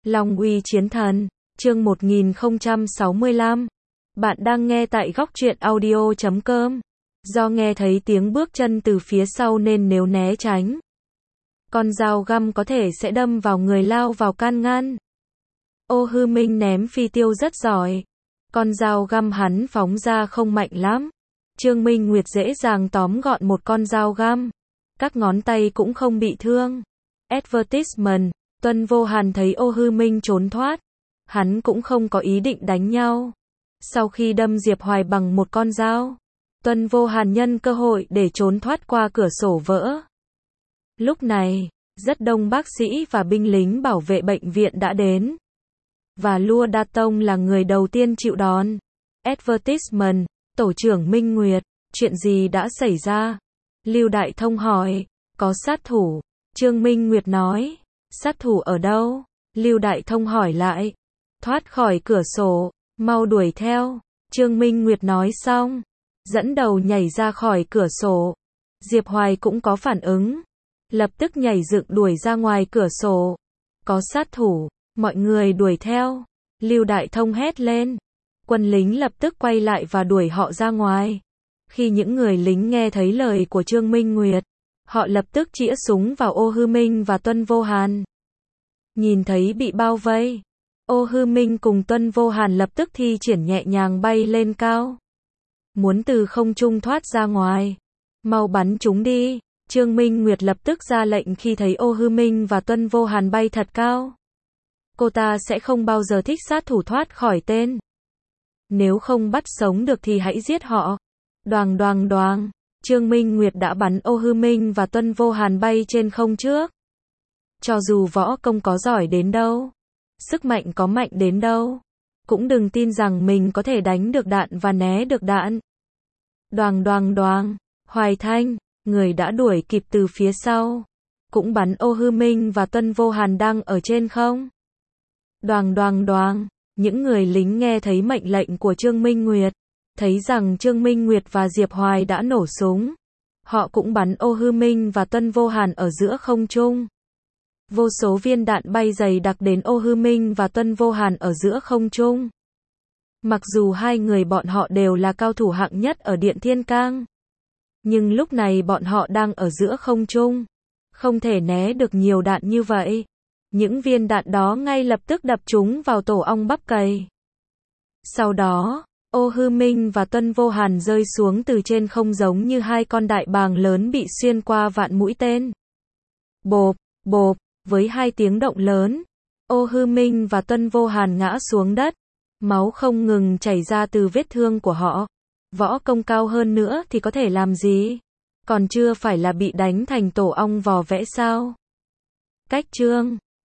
Long uy chiến thần, chương 1065. Bạn đang nghe tại góc truyện audio.com. Do nghe thấy tiếng bước chân từ phía sau nên nếu né tránh, con dao găm có thể sẽ đâm vào người lao vào can ngăn. Ô Hư Minh ném phi tiêu rất giỏi. Con dao găm hắn phóng ra không mạnh lắm. Trương Minh Nguyệt dễ dàng tóm gọn một con dao găm. Các ngón tay cũng không bị thương. Advertisement. Tuân Vô Hàn thấy Ô Hư Minh trốn thoát. Hắn cũng không có ý định đánh nhau. Sau khi đâm Diệp Hoài bằng một con dao, Tuân Vô Hàn nhân cơ hội để trốn thoát qua cửa sổ vỡ. Lúc này, rất đông bác sĩ và binh lính bảo vệ bệnh viện đã đến. Và Lua Đa Tông là người đầu tiên chịu đòn. Advertisement. Tổ trưởng Minh Nguyệt, chuyện gì đã xảy ra? Lưu Đại Thông hỏi. Có sát thủ. Trương Minh Nguyệt nói. Sát thủ ở đâu? Lưu Đại Thông hỏi lại. Thoát khỏi cửa sổ, mau đuổi theo. Trương Minh Nguyệt nói xong, dẫn đầu nhảy ra khỏi cửa sổ. Diệp Hoài cũng có phản ứng, lập tức nhảy dựng đuổi ra ngoài cửa sổ. Có sát thủ, mọi người đuổi theo. Lưu Đại Thông hét lên. Quân lính lập tức quay lại và đuổi họ ra ngoài. Khi những người lính nghe thấy lời của Trương Minh Nguyệt, họ lập tức chĩa súng vào Ô Hư Minh và Tuân Vô Hàn. Nhìn thấy bị bao vây, Ô Hư Minh cùng Tuân Vô Hàn lập tức thi triển nhẹ nhàng bay lên cao, muốn từ không trung thoát ra ngoài. Mau bắn chúng đi. Trương Minh Nguyệt lập tức ra lệnh khi thấy Ô Hư Minh và Tuân Vô Hàn bay thật cao. Cô ta sẽ không bao giờ thích sát thủ thoát khỏi tên. Nếu không bắt sống được thì hãy giết họ. Đoàng đoàng đoàng. Trương Minh Nguyệt đã bắn Ô Hư Minh và Tuân Vô Hàn bay trên không trước. Cho dù võ công có giỏi đến đâu, sức mạnh có mạnh đến đâu, cũng đừng tin rằng mình có thể đánh được đạn và né được đạn. Đoàng đoàng đoàng. Hoài Thanh, người đã đuổi kịp từ phía sau, cũng bắn Ô Hư Minh và Tuân Vô Hàn đang ở trên không. Đoàng đoàng đoàng. Những người lính nghe thấy mệnh lệnh của Trương Minh Nguyệt, thấy rằng Trương Minh Nguyệt và Diệp Hoài đã nổ súng. Họ cũng bắn Ô Hư Minh và Tuân Vô Hàn ở giữa không trung. Vô số viên đạn bay dày đặc đến Ô Hư Minh và Tuân Vô Hàn ở giữa không trung. Mặc dù hai người bọn họ đều là cao thủ hạng nhất ở Điện Thiên Cang, nhưng lúc này bọn họ đang ở giữa không trung, không thể né được nhiều đạn như vậy. Những viên đạn đó ngay lập tức đập chúng vào tổ ong bắp cày. Sau đó, Ô Hư Minh và Tuân Vô Hàn rơi xuống từ trên không giống như hai con đại bàng lớn bị xuyên qua vạn mũi tên. Bộp, bộp, với hai tiếng động lớn, Ô Hư Minh và Tuân Vô Hàn ngã xuống đất. Máu không ngừng chảy ra từ vết thương của họ. Võ công cao hơn nữa thì có thể làm gì? Còn chưa phải là bị đánh thành tổ ong vò vẽ sao? Cách chương